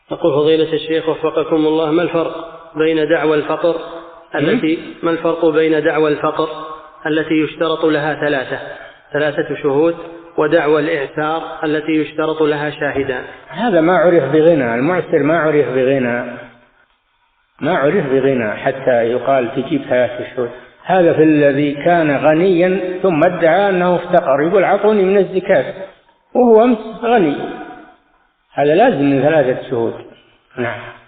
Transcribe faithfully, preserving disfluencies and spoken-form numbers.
يقول فضيلة الشيخ وفقكم الله، ما الفرق بين دعوى الفقر التي ما الفرق بين دعوى الفقر التي يشترط لها ثلاثة ثلاثة شهود ودعوى الإعسار التي يشترط لها شاهدان؟ هذا ما عرف بغنى، المعسر ما عرف بغنى ما عرف بغنى حتى يقال تجيب ثلاثة شهود. هذا في الذي كان غنيا ثم ادعى أنه افتقر، يقول عطوني من الزكاة وهو أمس غني، هذا لازم من ثلاثة شهود. نعم.